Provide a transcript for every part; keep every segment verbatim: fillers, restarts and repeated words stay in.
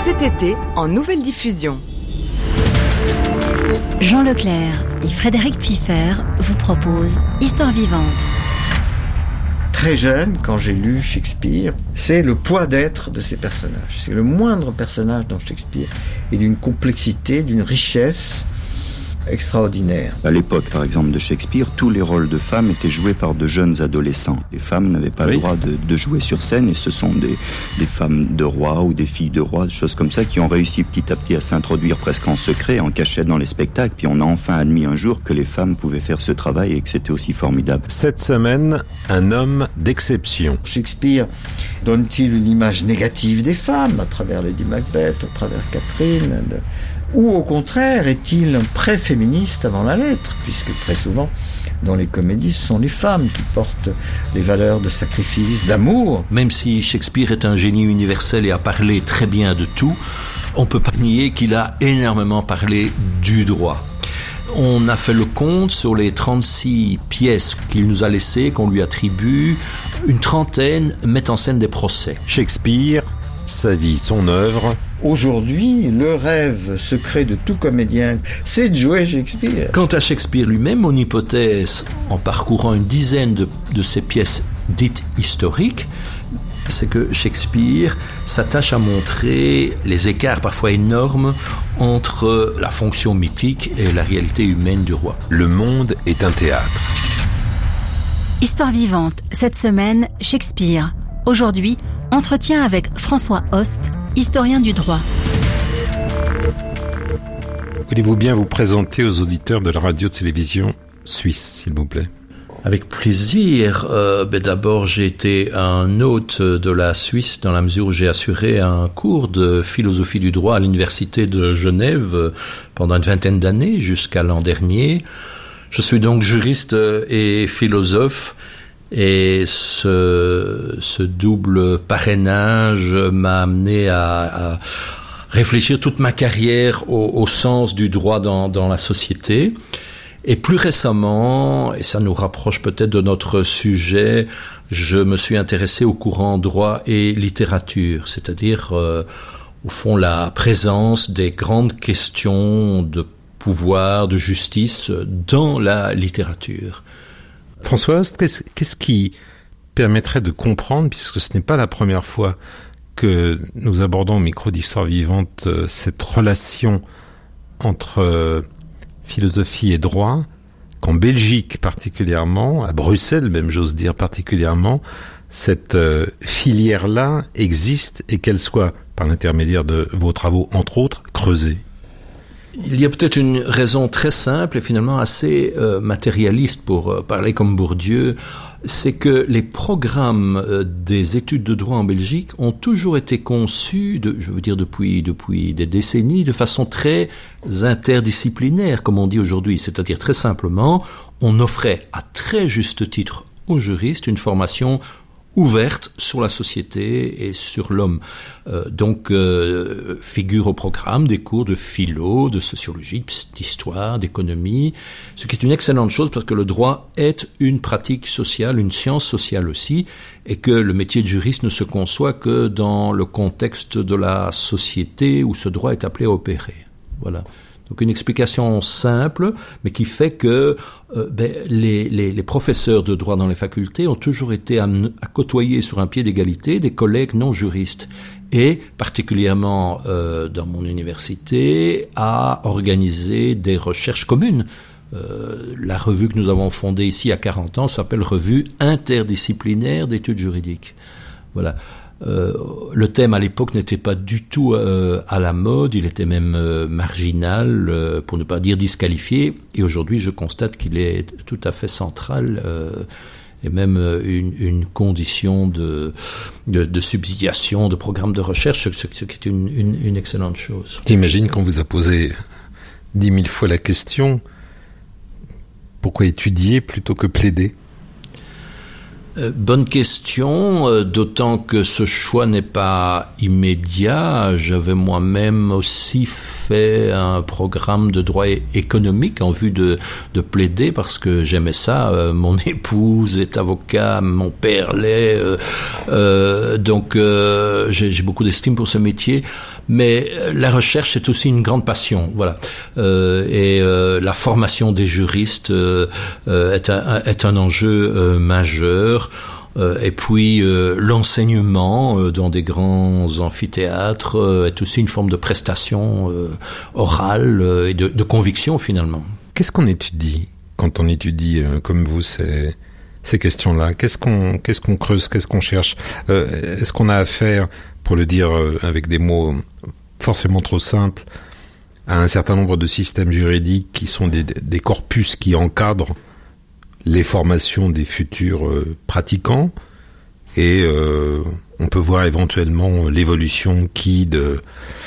cet été en nouvelle diffusion. Jean Leclerc et Frédéric Pfeiffer vous proposent Histoire vivante. Très jeune, quand j'ai lu Shakespeare, c'est le poids d'être de ces personnages. C'est le moindre personnage dans Shakespeare et d'une complexité, d'une richesse extraordinaire. À l'époque, par exemple, de Shakespeare, tous les rôles de femmes étaient joués par de jeunes adolescents. Les femmes n'avaient pas oui. le droit de, de jouer sur scène et ce sont des, des femmes de rois ou des filles de rois, des choses comme ça, qui ont réussi petit à petit à s'introduire presque en secret, en cachette dans les spectacles. Puis on a enfin admis un jour que les femmes pouvaient faire ce travail et que c'était aussi formidable. Cette semaine, un homme d'exception. Shakespeare donne-t-il une image négative des femmes à travers Lady Macbeth, à travers Catherine de... Ou au contraire, est-il un pré-féministe avant la lettre, puisque très souvent, dans les comédies, ce sont les femmes qui portent les valeurs de sacrifice, d'amour. Même si Shakespeare est un génie universel et a parlé très bien de tout, on ne peut pas nier qu'il a énormément parlé du droit. On a fait le compte sur les trente-six pièces qu'il nous a laissées, qu'on lui attribue, une trentaine mettent en scène des procès. Shakespeare, sa vie, son œuvre. Aujourd'hui, le rêve secret de tout comédien, c'est de jouer Shakespeare. Quant à Shakespeare lui-même, mon hypothèse, en parcourant une dizaine de, de ses pièces dites historiques, c'est que Shakespeare s'attache à montrer les écarts parfois énormes entre la fonction mythique et la réalité humaine du roi. Le monde est un théâtre. Histoire vivante, cette semaine, Shakespeare. Aujourd'hui, entretien avec François Host, historien du droit. Voulez-vous bien vous présenter aux auditeurs de la radio-télévision suisse, s'il vous plaît ? Avec plaisir. Euh, ben d'abord, j'ai été un hôte de la Suisse dans la mesure où j'ai assuré un cours de philosophie du droit à l'université de Genève pendant une vingtaine d'années, jusqu'à l'an dernier. Je suis donc juriste et philosophe. Et ce, ce double parrainage m'a amené à, à réfléchir toute ma carrière au, au sens du droit dans, dans la société. Et plus récemment, et ça nous rapproche peut-être de notre sujet, je me suis intéressé au courant droit et littérature, c'est-à-dire euh, au fond la présence des grandes questions de pouvoir, de justice dans la littérature. François Host, qu'est-ce, qu'est-ce qui permettrait de comprendre, puisque ce n'est pas la première fois que nous abordons au micro d'Histoire vivante euh, cette relation entre euh, philosophie et droit, qu'en Belgique particulièrement, à Bruxelles même j'ose dire particulièrement, cette euh, filière-là existe et qu'elle soit, par l'intermédiaire de vos travaux entre autres, creusée? Il y a peut-être une raison très simple et finalement assez euh, matérialiste pour euh, parler comme Bourdieu, c'est que les programmes euh, des études de droit en Belgique ont toujours été conçus, de, je veux dire depuis, depuis des décennies, de façon très interdisciplinaire, comme on dit aujourd'hui. C'est-à-dire très simplement, on offrait à très juste titre aux juristes une formation ouverte sur la société et sur l'homme. Euh, donc, euh, figure au programme des cours de philo, de sociologie, d'histoire, d'économie, ce qui est une excellente chose parce que le droit est une pratique sociale, une science sociale aussi, et que le métier de juriste ne se conçoit que dans le contexte de la société où ce droit est appelé à opérer. Voilà. Donc une explication simple, mais qui fait que euh, ben, les, les, les professeurs de droit dans les facultés ont toujours été à, à côtoyer sur un pied d'égalité des collègues non juristes. Et particulièrement euh, dans mon université, à organiser des recherches communes. Euh, la revue que nous avons fondée ici à quarante ans s'appelle Revue interdisciplinaire d'études juridiques. Voilà. Euh, le thème à l'époque n'était pas du tout euh, à la mode, il était même euh, marginal, euh, pour ne pas dire disqualifié, et aujourd'hui je constate qu'il est tout à fait central euh, et même euh, une, une condition de, de, de subsidiation, de programme de recherche, ce, ce, ce qui est une, une, une excellente chose. J'imagine qu'on vous a posé dix mille fois la question, pourquoi étudier plutôt que plaider ? Euh, bonne question, euh, d'autant que ce choix n'est pas immédiat. J'avais moi-même aussi fait un programme de droit économique en vue de, de plaider parce que j'aimais ça. Euh, mon épouse est avocat, mon père l'est, euh, euh, donc euh, j'ai, j'ai beaucoup d'estime pour ce métier. Mais la recherche c'est aussi une grande passion, voilà. Euh, et euh, la formation des juristes euh, euh, est, un, est un enjeu euh, majeur. Euh, et puis euh, l'enseignement euh, dans des grands amphithéâtres euh, est aussi une forme de prestation euh, orale euh, et de, de conviction finalement. Qu'est-ce qu'on étudie quand on étudie euh, comme vous ces, ces questions-là? Qu'est-ce qu'on, qu'est-ce qu'on creuse? Qu'est-ce qu'on cherche? euh, Est-ce qu'on a affaire, pour le dire euh, avec des mots forcément trop simples, à un certain nombre de systèmes juridiques qui sont des, des corpus qui encadrent les formations des futurs euh, pratiquants, et euh, on peut voir éventuellement l'évolution qui de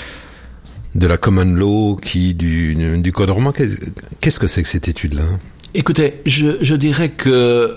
de la common law, qui du, du code roman. Qu'est-ce que c'est que cette étude-là? Écoutez, je, je dirais que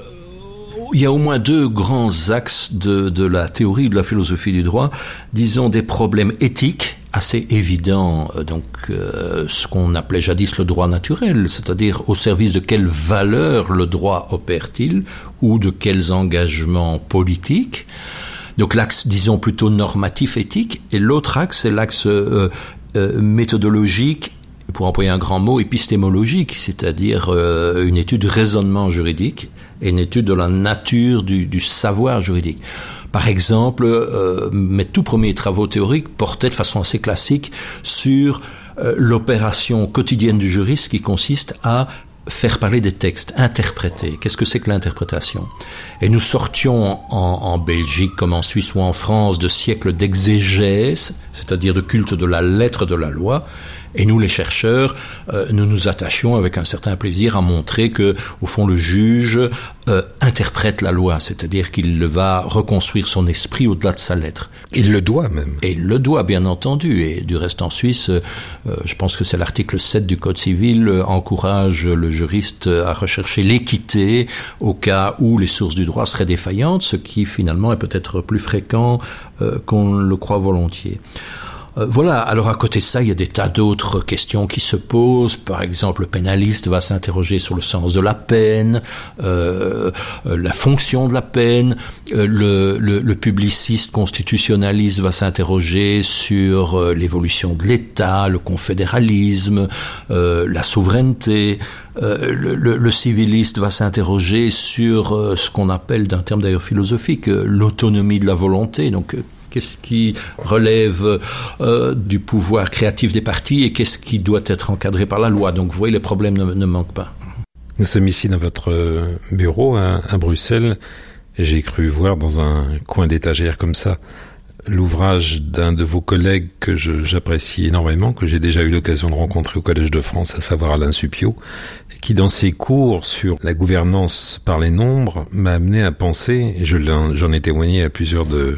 il y a au moins deux grands axes de, de la théorie de la philosophie du droit, disons des problèmes éthiques assez évidents, donc euh, ce qu'on appelait jadis le droit naturel, c'est-à-dire au service de quelles valeurs le droit opère-t-il ou de quels engagements politiques. Donc l'axe, disons, plutôt normatif éthique, et l'autre axe, c'est l'axe euh, euh, méthodologique, pour employer un grand mot, épistémologique, c'est-à-dire euh, une étude de raisonnement juridique et une étude de la nature du, du savoir juridique. Par exemple, euh, mes tout premiers travaux théoriques portaient de façon assez classique sur euh, l'opération quotidienne du juriste qui consiste à faire parler des textes, interpréter. Qu'est-ce que c'est que l'interprétation? Et nous sortions en, en Belgique comme en Suisse ou en France de siècles d'exégèse, c'est-à-dire de culte de la lettre de la loi. Et nous, les chercheurs, euh, nous nous attachions avec un certain plaisir à montrer que, au fond, le juge euh, interprète la loi, c'est-à-dire qu'il va reconstruire son esprit au-delà de sa lettre. Il le doit même. Et il le doit, bien entendu. Et du reste, en Suisse, euh, je pense que c'est l'article sept du Code civil, euh, encourage le juriste à rechercher l'équité au cas où les sources du droit seraient défaillantes, ce qui, finalement, est peut-être plus fréquent euh, qu'on le croit volontiers. Euh, voilà, alors à côté de ça, il y a des tas d'autres questions qui se posent. Par exemple, le pénaliste va s'interroger sur le sens de la peine, euh, euh, la fonction de la peine. Euh, le, le, le publiciste constitutionnaliste va s'interroger sur euh, l'évolution de l'État, le confédéralisme, euh, la souveraineté. Euh, le, le, le civiliste va s'interroger sur euh, ce qu'on appelle, d'un terme d'ailleurs philosophique, euh, l'autonomie de la volonté. Donc, euh, qu'est-ce qui relève euh, du pouvoir créatif des partis et qu'est-ce qui doit être encadré par la loi. Donc vous voyez, les problèmes ne, ne manquent pas. Nous sommes ici dans votre bureau à, à Bruxelles. J'ai cru voir dans un coin d'étagère comme ça l'ouvrage d'un de vos collègues que je, j'apprécie énormément, que j'ai déjà eu l'occasion de rencontrer au Collège de France, à savoir Alain Supiot, qui dans ses cours sur la gouvernance par les nombres m'a amené à penser, et je l'en, j'en ai témoigné à plusieurs de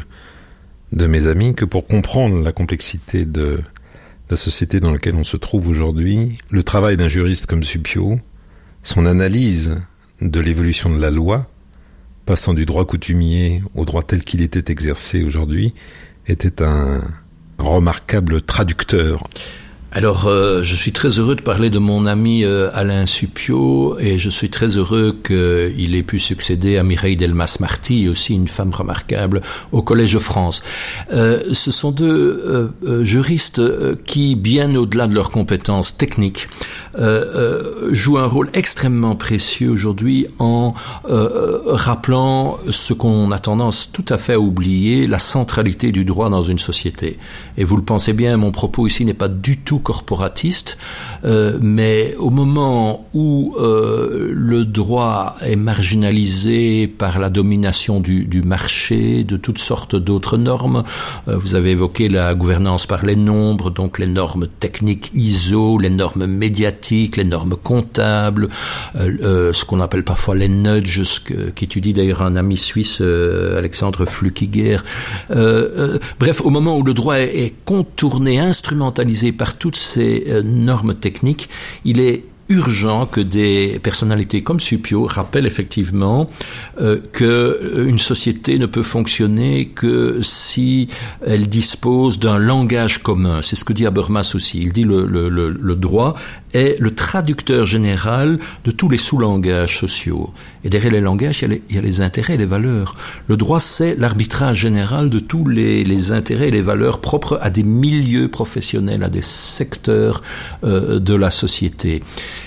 de mes amis, que pour comprendre la complexité de la société dans laquelle on se trouve aujourd'hui, le travail d'un juriste comme Supiot, son analyse de l'évolution de la loi, passant du droit coutumier au droit tel qu'il était exercé aujourd'hui, était un remarquable traducteur. Alors, euh, je suis très heureux de parler de mon ami euh, Alain Supiot, et je suis très heureux qu'il ait pu succéder à Mireille Delmas-Marty, aussi une femme remarquable, au Collège de France. Euh, ce sont deux euh, euh, juristes euh, qui, bien au-delà de leurs compétences techniques, euh, euh, jouent un rôle extrêmement précieux aujourd'hui en euh, rappelant ce qu'on a tendance tout à fait à oublier, la centralité du droit dans une société. Et vous le pensez bien, mon propos ici n'est pas du tout corporatiste, euh, mais au moment où euh, le droit est marginalisé par la domination du, du marché, de toutes sortes d'autres normes, euh, vous avez évoqué la gouvernance par les nombres, donc les normes techniques I S O, les normes médiatiques, les normes comptables, euh, euh, ce qu'on appelle parfois les nudges, ce que, qu'étudie d'ailleurs un ami suisse, euh, Alexandre Flukiger. Euh, euh, bref, au moment où le droit est, est contourné, instrumentalisé par toutes ces euh, normes techniques, il est urgent que des personnalités comme Suppiot rappellent effectivement euh, que une société ne peut fonctionner que si elle dispose d'un langage commun. C'est ce que dit Habermas aussi. Il dit le, le, le, le droit est le traducteur général de tous les sous-langages sociaux. Et derrière les langages, il y a les, il y a les intérêts et les valeurs. Le droit, c'est l'arbitrage général de tous les, les intérêts et les valeurs propres à des milieux professionnels, à des secteurs euh, de la société.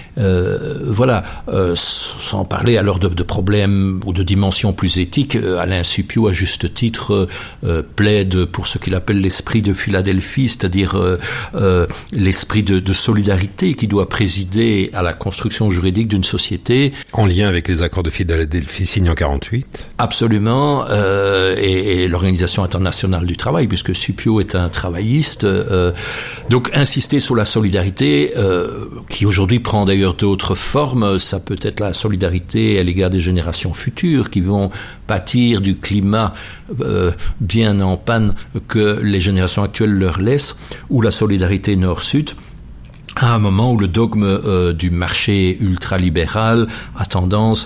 Euh, voilà, euh, sans parler alors de, de problèmes ou de dimensions plus éthiques, euh, Alain Suppiot, à juste titre, euh, plaide pour ce qu'il appelle l'esprit de Philadelphie, c'est-à-dire euh, euh, l'esprit de, de solidarité qui doit présider à la construction juridique d'une société. En lien avec les accords de Philadelphie signés en quarante-huit. Absolument, euh, et, et l'Organisation internationale du travail, puisque Suppiot est un travailliste. Euh, donc insister sur la solidarité, euh, qui aujourd'hui prend d'ailleurs d'autres formes. Ça peut être la solidarité à l'égard des générations futures qui vont pâtir du climat euh, bien en panne que les générations actuelles leur laissent, ou la solidarité nord-sud, à un moment où le dogme euh, du marché ultralibéral a tendance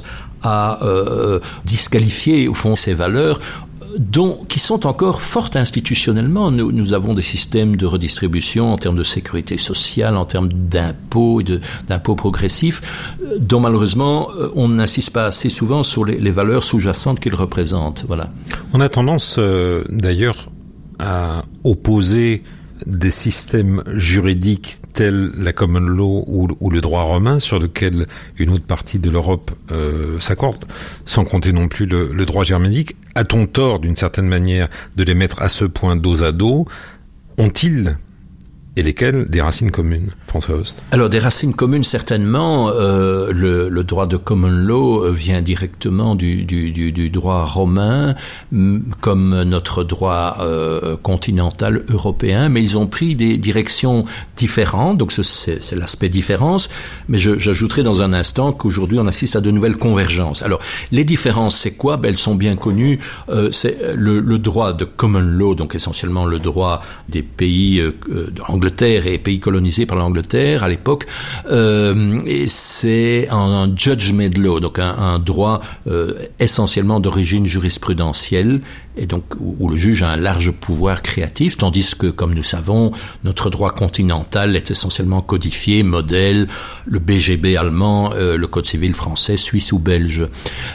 à euh, disqualifier au fond ces valeurs, dont, qui sont encore fortes institutionnellement. Nous, nous avons des systèmes de redistribution en termes de sécurité sociale, en termes d'impôts et de, d'impôts progressifs, dont malheureusement on n'insiste pas assez souvent sur les, les valeurs sous-jacentes qu'ils représentent. Voilà. On a tendance euh, d'ailleurs à opposer des systèmes juridiques tels la common law ou, ou le droit romain, sur lequel une autre partie de l'Europe euh, s'accorde, sans compter non plus le, le droit germanique. A-t-on tort, d'une certaine manière, de les mettre à ce point dos à dos? Ont-ils, et lesquels, des racines communes, François Host? Alors, des racines communes, certainement. Euh, le, le droit de common law vient directement du, du, du, du droit romain, comme notre droit euh, continental européen, mais ils ont pris des directions différentes, donc c'est, c'est l'aspect différence, mais je, j'ajouterai dans un instant qu'aujourd'hui on assiste à de nouvelles convergences. Alors, les différences, c'est quoi? Ben, elles sont bien connues. Euh, c'est le, le droit de common law, donc essentiellement le droit des pays euh, anglais, Angleterre et pays colonisés par l'Angleterre à l'époque, euh, et c'est un, un judgment law, donc un, un droit euh, essentiellement d'origine jurisprudentielle, et donc où, où le juge a un large pouvoir créatif, tandis que, comme nous savons, notre droit continental est essentiellement codifié, modèle, le B G B allemand, euh, le Code civil français, suisse ou belge.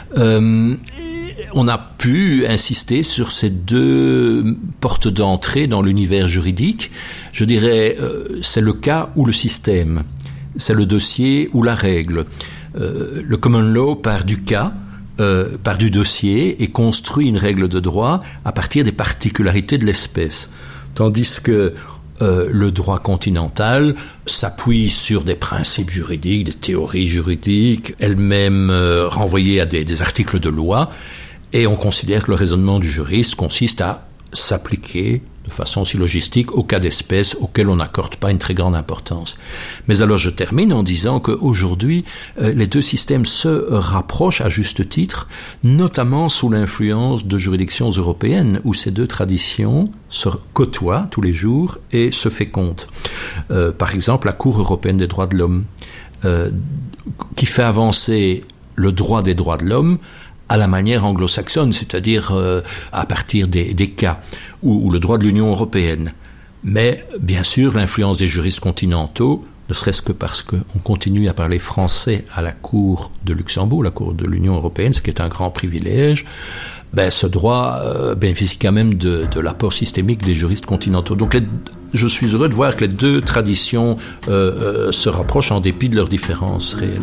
Euh, On a pu insister sur ces deux portes d'entrée dans l'univers juridique. Je dirais, euh, c'est le cas ou le système. C'est le dossier ou la règle. Euh, le common law part du cas, euh, part du dossier et construit une règle de droit à partir des particularités de l'espèce. Tandis que Euh, le droit continental s'appuie sur des principes juridiques, des théories juridiques, elles-mêmes euh, renvoyées à des, des articles de loi, et on considère que le raisonnement du juriste consiste à s'appliquer de façon aussi logistique au cas d'espèce auquel on n'accorde pas une très grande importance. Mais alors je termine en disant qu'aujourd'hui, euh, les deux systèmes se rapprochent à juste titre, notamment sous l'influence de juridictions européennes où ces deux traditions se côtoient tous les jours et se fécondent. Euh, par exemple, la Cour européenne des droits de l'homme, euh, qui fait avancer le droit des droits de l'homme à la manière anglo-saxonne, c'est-à-dire euh, à partir des, des cas, ou, ou le droit de l'Union européenne. Mais, bien sûr, l'influence des juristes continentaux, ne serait-ce que parce qu'on continue à parler français à la Cour de Luxembourg, la Cour de l'Union européenne, ce qui est un grand privilège, ben, ce droit euh, bénéficie quand même de, de l'apport systémique des juristes continentaux. Donc, les, je suis heureux de voir que les deux traditions euh, euh, se rapprochent en dépit de leurs différences réelles.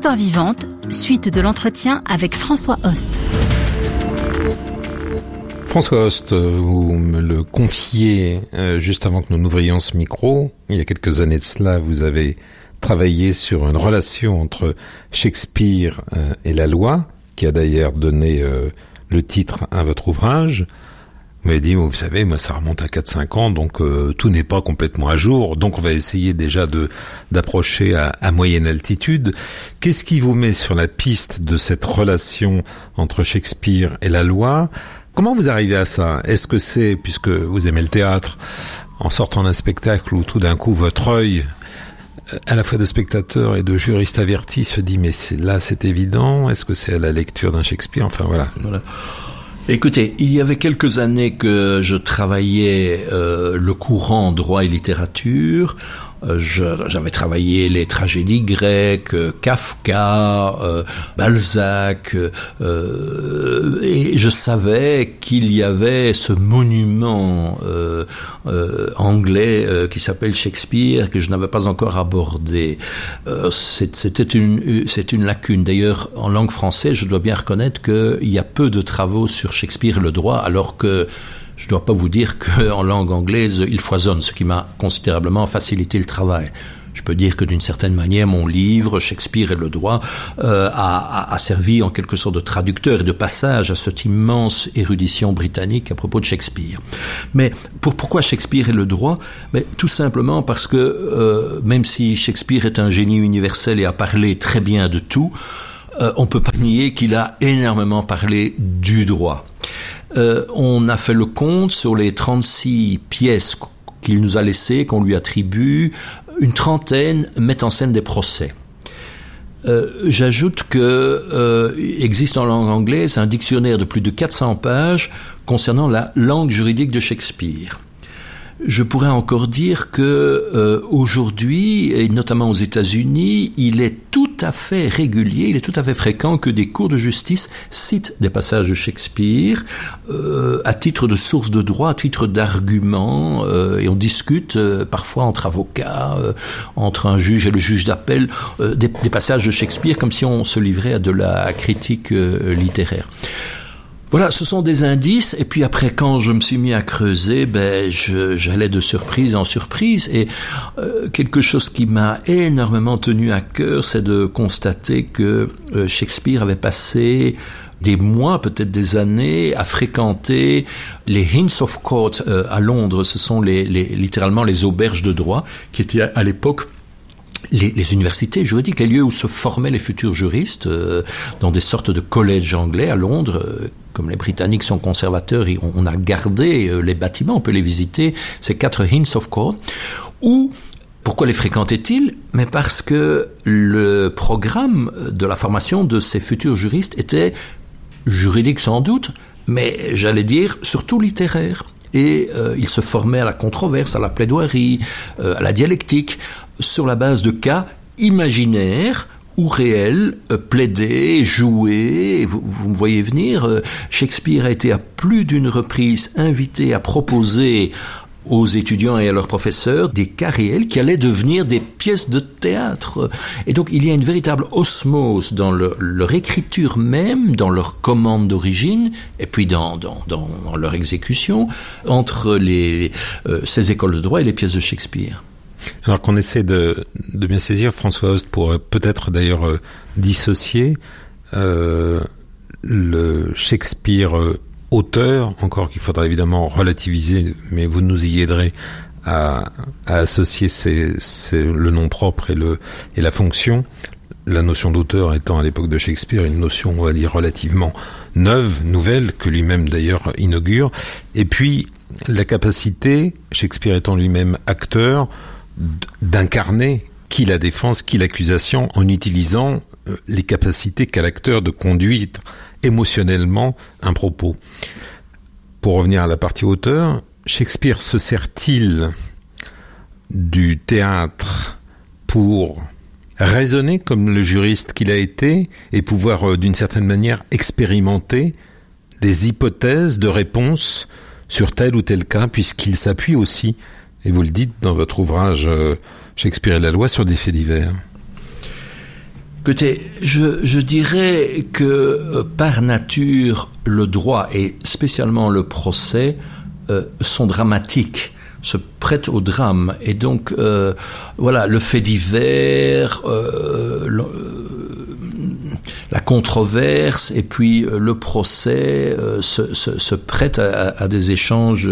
Histoire vivante, suite de l'entretien avec François Host. François Host, vous me le confiez euh, juste avant que nous n'ouvrions ce micro. Il y a quelques années de cela, vous avez travaillé sur une relation entre Shakespeare euh, et la loi, qui a d'ailleurs donné euh, le titre à votre ouvrage. Vous m'avez dit, vous savez, moi ça remonte à quatre cinq ans, donc euh, tout n'est pas complètement à jour, donc on va essayer déjà de d'approcher à, à moyenne altitude. Qu'est-ce qui vous met sur la piste de cette relation entre Shakespeare et la loi ? Comment vous arrivez à ça ? Est-ce que c'est, puisque vous aimez le théâtre, en sortant d'un spectacle où tout d'un coup votre œil, à la fois de spectateur et de juriste averti, se dit mais c'est, là c'est évident ? Est-ce que c'est à la lecture d'un Shakespeare ? Enfin voilà. Voilà. Écoutez, il y avait quelques années que je travaillais euh, le courant droit et littérature. Euh, je, j'avais travaillé les tragédies grecques, euh, Kafka, euh, Balzac, euh, et je savais qu'il y avait ce monument euh, euh, anglais euh, qui s'appelle Shakespeare que je n'avais pas encore abordé. Euh, c'est, c'était une, c'est une lacune. D'ailleurs, en langue française, je dois bien reconnaître qu'il y a peu de travaux sur Shakespeare et le droit, alors que je ne dois pas vous dire qu'en langue anglaise, il foisonne, ce qui m'a considérablement facilité le travail. Je peux dire que d'une certaine manière, mon livre, Shakespeare et le droit, euh, a, a, a servi en quelque sorte de traducteur et de passage à cette immense érudition britannique à propos de Shakespeare. Mais pour, pourquoi Shakespeare et le droit ? Mais tout simplement parce que euh, même si Shakespeare est un génie universel et a parlé très bien de tout, euh, on ne peut pas nier qu'il a énormément parlé du droit. Euh, on a fait le compte sur les trente-six pièces qu'il nous a laissées, qu'on lui attribue, une trentaine mettent en scène des procès. Euh, j'ajoute que euh, existe en langue anglaise un dictionnaire de plus de quatre cents pages concernant la langue juridique de Shakespeare. Je pourrais encore dire que euh, aujourd'hui, et notamment aux États-Unis, il est tout à fait régulier, il est tout à fait fréquent que des cours de justice citent des passages de Shakespeare euh, à titre de source de droit, à titre d'argument, euh, et on discute euh, parfois entre avocats, euh, entre un juge et le juge d'appel, euh, des, des passages de Shakespeare comme si on se livrait à de la critique euh, littéraire. Voilà, ce sont des indices, et puis après, quand je me suis mis à creuser, ben, je, j'allais de surprise en surprise, et euh, quelque chose qui m'a énormément tenu à cœur, c'est de constater que euh, Shakespeare avait passé des mois, peut-être des années, à fréquenter les Inns of Court euh, à Londres. Ce sont les, les, littéralement les auberges de droit, qui étaient à l'époque Les, les universités juridiques, les lieux où se formaient les futurs juristes, euh, dans des sortes de collèges anglais à Londres. Euh, comme les Britanniques sont conservateurs, on, on a gardé euh, les bâtiments, on peut les visiter, ces quatre Inns of Court. Où, pourquoi les fréquentait-il ? Mais parce que le programme de la formation de ces futurs juristes était juridique sans doute, mais j'allais dire surtout littéraire. Et euh, il se formait à la controverse, à la plaidoirie, euh, à la dialectique, sur la base de cas imaginaires ou réels, euh, plaidés, joués. Vous, vous me voyez venir, euh, Shakespeare a été à plus d'une reprise invité à proposer aux étudiants et à leurs professeurs des cas réels qui allaient devenir des pièces de théâtre. Et donc il y a une véritable osmose dans le, leur écriture même, dans leur commande d'origine, et puis dans, dans, dans, dans leur exécution, entre les, euh, ces écoles de droit et les pièces de Shakespeare. Alors qu'on essaie de, de bien saisir, François Host, pour peut-être d'ailleurs euh, dissocier euh, le Shakespeare euh, auteur, encore qu'il faudra évidemment relativiser, mais vous nous y aiderez à, à associer ces, ces, le nom propre et, le, et la fonction. La notion d'auteur étant à l'époque de Shakespeare une notion, on va dire, relativement neuve, nouvelle, que lui-même d'ailleurs inaugure. Et puis la capacité, Shakespeare étant lui-même acteur, d'incarner qui la défense, qui l'accusation, en utilisant les capacités qu'a l'acteur de conduire émotionnellement un propos. Pour revenir à la partie auteur, Shakespeare se sert-il du théâtre pour raisonner comme le juriste qu'il a été et pouvoir d'une certaine manière expérimenter des hypothèses de réponse sur tel ou tel cas, puisqu'il s'appuie aussi, et vous le dites dans votre ouvrage Shakespeare et la loi, sur des faits divers? Écoutez, je, je dirais que euh, par nature, le droit et spécialement le procès euh, sont dramatiques, se prêtent au drame. Et donc, euh, voilà, le fait divers, euh, le, la controverse et puis le procès euh, se, se, se prêtent à, à des échanges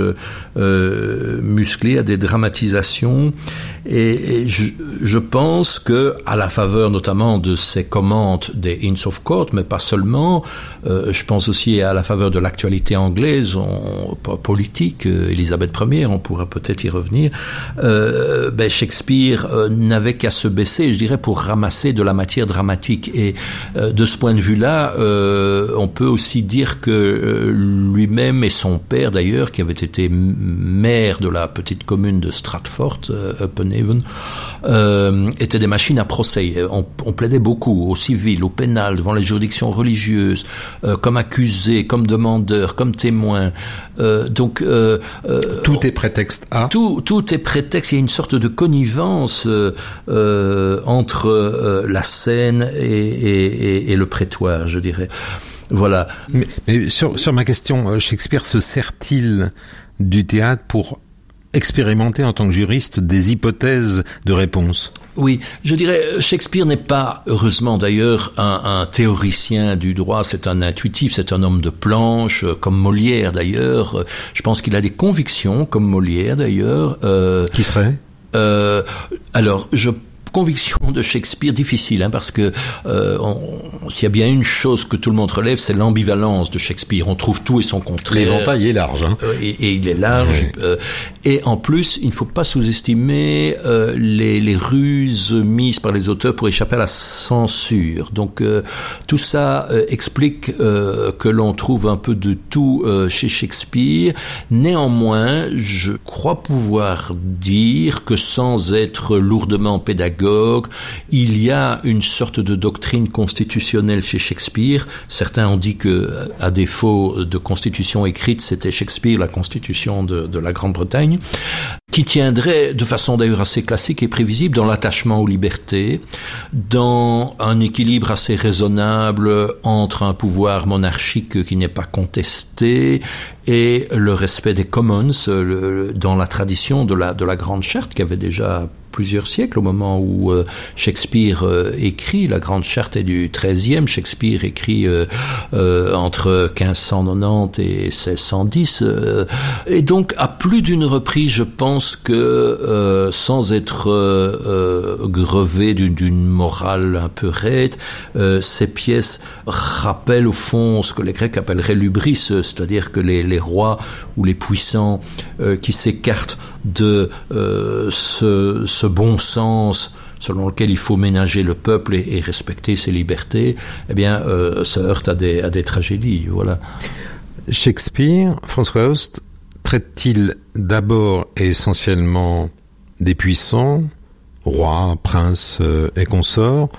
euh, musclés, à des dramatisations. Et, et je, je pense que, à la faveur notamment de ces commentes des Inns of Court, mais pas seulement, euh, je pense aussi à la faveur de l'actualité anglaise, on, politique, euh, Élisabeth Première, on pourra peut-être y revenir. Euh, ben Shakespeare euh, n'avait qu'à se baisser, je dirais, pour ramasser de la matière dramatique. Et euh, de ce point de vue-là, euh, on peut aussi dire que euh, lui-même et son père, d'ailleurs, qui avait été maire de la petite commune de Stratford, euh, Upernavon, euh, étaient des machines à procès. On, on plaidait beaucoup au civil, au pénal, devant les juridictions religieuses, euh, comme accusés, comme demandeurs, comme témoins. Euh, donc euh, euh, tout est prétexte à. Tout, tout est prétexte. Il y a une sorte de connivence euh, euh, entre euh, la scène et, et, et, et le prétoire, je dirais. Voilà. Mais, mais sur, sur ma question, Shakespeare se sert-il du théâtre pour expérimenter en tant que juriste des hypothèses de réponse? Oui, je dirais, Shakespeare n'est pas, heureusement d'ailleurs, un, un théoricien du droit, c'est un intuitif, c'est un homme de planche, comme Molière d'ailleurs. Je pense qu'il a des convictions, comme Molière d'ailleurs. Euh, Qui serait euh, Alors, je conviction de Shakespeare difficile, hein, parce que euh, on, s'il y a bien une chose que tout le monde relève, c'est l'ambivalence de Shakespeare. On trouve tout et son contraire. L'éventail est large, hein. Euh, et, et il est large. Oui. Euh, et en plus, il ne faut pas sous-estimer euh, les, les ruses mises par les auteurs pour échapper à la censure. Donc euh, tout ça euh, explique euh, que l'on trouve un peu de tout euh, chez Shakespeare. Néanmoins, je crois pouvoir dire que sans être lourdement pédagogique, il y a une sorte de doctrine constitutionnelle chez Shakespeare. Certains ont dit que, à défaut de constitution écrite, c'était Shakespeare, la constitution de, de la Grande-Bretagne, qui tiendrait de façon d'ailleurs assez classique et prévisible dans l'attachement aux libertés, dans un équilibre assez raisonnable entre un pouvoir monarchique qui n'est pas contesté et le respect des commons, le, dans la tradition de la, de la Grande Charte qui avait déjà plusieurs siècles au moment où euh, Shakespeare euh, écrit. La Grande Charte est du treizième. Shakespeare écrit euh, euh, entre quinze cent quatre-vingt-dix et seize cent dix. Euh, et donc, à plus d'une reprise, je pense que, euh, sans être euh, euh, grevé d'une, d'une morale un peu raide, euh, ces pièces rappellent au fond ce que les Grecs appelleraient l'hubris, c'est-à-dire que les, les rois ou les puissants euh, qui s'écartent de euh, ce, ce bon sens selon lequel il faut ménager le peuple et, et respecter ses libertés, eh bien, euh, se heurte à des, à des tragédies, voilà. Shakespeare, François Host, traite-t-il d'abord et essentiellement des puissants, rois, princes euh, et consorts,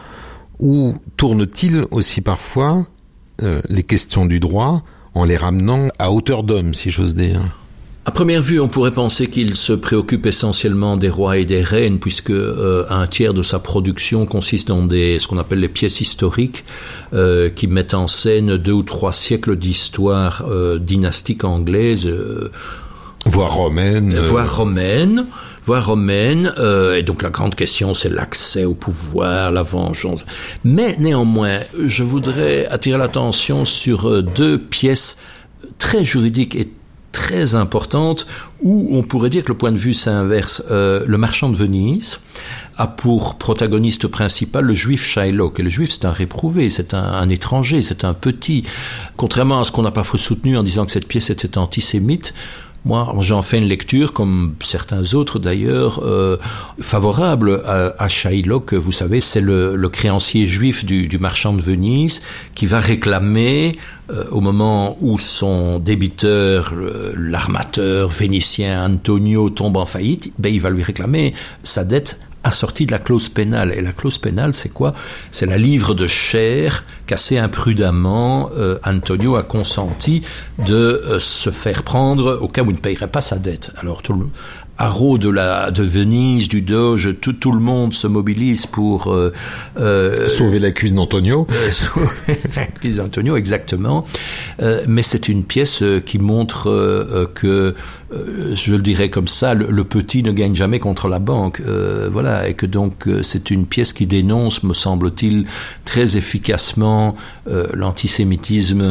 ou tourne-t-il aussi parfois euh, les questions du droit en les ramenant à hauteur d'homme, si j'ose dire? À première vue, on pourrait penser qu'il se préoccupe essentiellement des rois et des reines, puisque euh, un tiers de sa production consiste dans des, ce qu'on appelle les pièces historiques, euh, qui mettent en scène deux ou trois siècles d'histoire euh, dynastique anglaise, euh, voire romaine, euh, voire romaine. voire romaine, euh, et donc la grande question, c'est l'accès au pouvoir, la vengeance. Mais néanmoins, je voudrais attirer l'attention sur euh, deux pièces très juridiques et très importante, où on pourrait dire que le point de vue s'inverse. Euh, le Marchand de Venise a pour protagoniste principal le juif Shylock. Et le juif, c'est un réprouvé, c'est un, un étranger, c'est un petit. Contrairement à ce qu'on a parfois soutenu en disant que cette pièce était antisémite, moi, j'en fais une lecture, comme certains autres d'ailleurs, euh, favorable à, à Shylock. Vous savez, c'est le, le créancier juif du, du Marchand de Venise qui va réclamer, euh, au moment où son débiteur, le, l'armateur vénitien Antonio, tombe en faillite, ben, il va lui réclamer sa dette assortie de la clause pénale. Et la clause pénale, c'est quoi? C'est la livre de chair qu'assez imprudemment euh, Antonio a consenti de euh, se faire prendre au cas où il ne payerait pas sa dette. Alors tout le haro de la de Venise, du Doge, tout tout le monde se mobilise pour euh, euh, sauver la cuisse d'Antonio. Euh, sauver la cuisse d'Antonio, exactement. Euh, mais c'est une pièce qui montre euh, que, euh, je le dirais comme ça, le, le petit ne gagne jamais contre la banque. Euh, voilà, et que donc euh, c'est une pièce qui dénonce, me semble-t-il, très efficacement euh, l'antisémitisme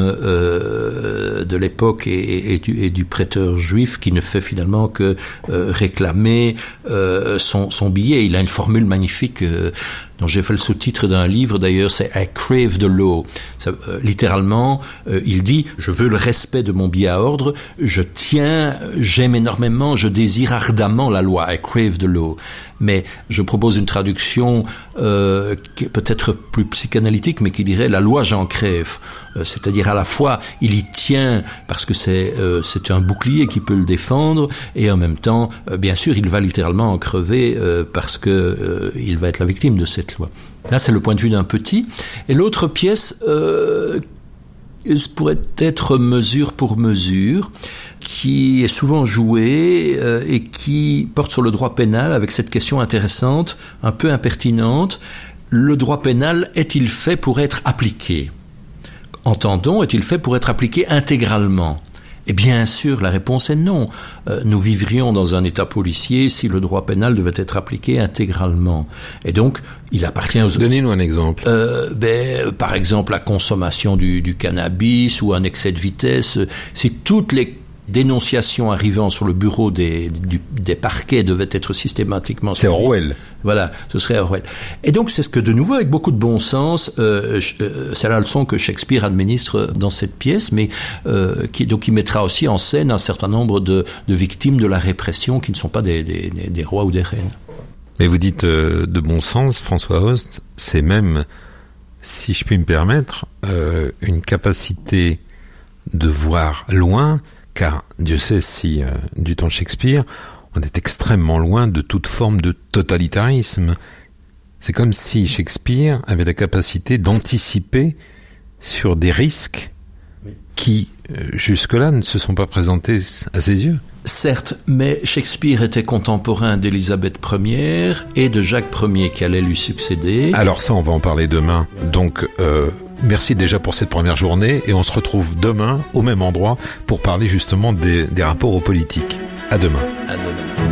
euh, de l'époque et, et, et, du, et du prêteur juif qui ne fait finalement que euh, réclamer euh, son, son billet. Il a une formule magnifique euh, dont j'ai fait le sous-titre d'un livre d'ailleurs, c'est I crave the law. Ça, euh, littéralement, euh, il dit « Je veux le respect de mon billet à ordre, je tiens, j'aime énormément, je désire ardemment la loi, I crave the law ». Mais je propose une traduction euh, qui est peut-être plus psychanalytique, mais qui dirait « La loi, j'en crève ». Euh, c'est-à-dire à la fois, il y tient parce que c'est, euh, c'est un bouclier qui peut le défendre, et en même temps, euh, bien sûr, il va littéralement en crever euh, parce que euh, il va être la victime de cette loi. Là, c'est le point de vue d'un petit. Et l'autre pièce euh, pourrait être mesure pour mesure, qui est souvent jouée euh, et qui porte sur le droit pénal avec cette question intéressante, un peu impertinente. Le droit pénal est-il fait pour être appliqué ? Entendons, est-il fait pour être appliqué intégralement ? Et bien sûr, la réponse est non. Euh, nous vivrions dans un État policier si le droit pénal devait être appliqué intégralement. Et donc, il appartient aux... Donnez-nous un exemple. Euh, ben, par exemple, la consommation du, du cannabis ou un excès de vitesse. Si toutes les dénonciations arrivant sur le bureau des, du, des parquets devaient être systématiquement... C'est Orwell. Voilà, ce serait Orwell. Et donc, c'est ce que, de nouveau, avec beaucoup de bon sens, euh, euh, c'est la leçon que Shakespeare administre dans cette pièce, mais euh, qui, donc, il mettra aussi en scène un certain nombre de, de victimes de la répression qui ne sont pas des, des, des, des rois ou des reines. Mais vous dites euh, de bon sens, François Host, c'est même, si je puis me permettre, euh, une capacité de voir loin, car Dieu sait si, euh, du temps de Shakespeare, on est extrêmement loin de toute forme de totalitarisme. C'est comme si Shakespeare avait la capacité d'anticiper sur des risques qui, euh, jusque-là, ne se sont pas présentés à ses yeux. Certes, mais Shakespeare était contemporain d'Élisabeth Première et de Jacques Ier qui allait lui succéder. Alors ça, on va en parler demain. Donc, euh, merci déjà pour cette première journée et on se retrouve demain au même endroit pour parler justement des, des rapports aux politiques. À demain. À demain.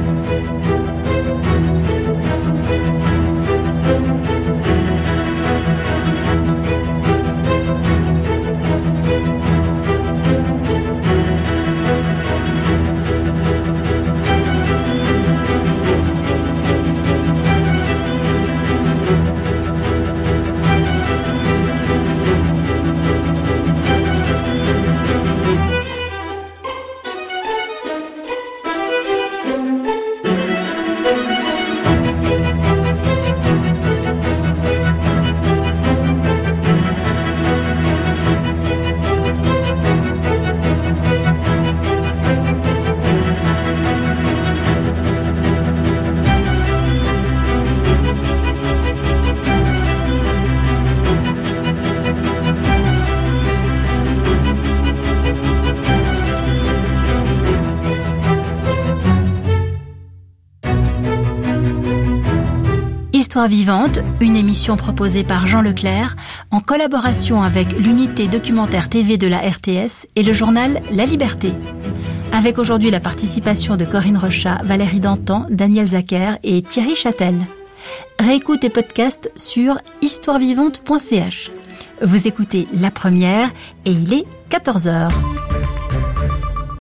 Histoire vivante, une émission proposée par Jean Leclerc en collaboration avec l'unité documentaire T V de la R T S et le journal La Liberté. Avec aujourd'hui la participation de Corinne Rechat, Valérie Dantan, Daniel Zacher et Thierry Châtel. Réécoute et podcast sur histoire vivante point c h. Vous écoutez La Première et il est quatorze heures.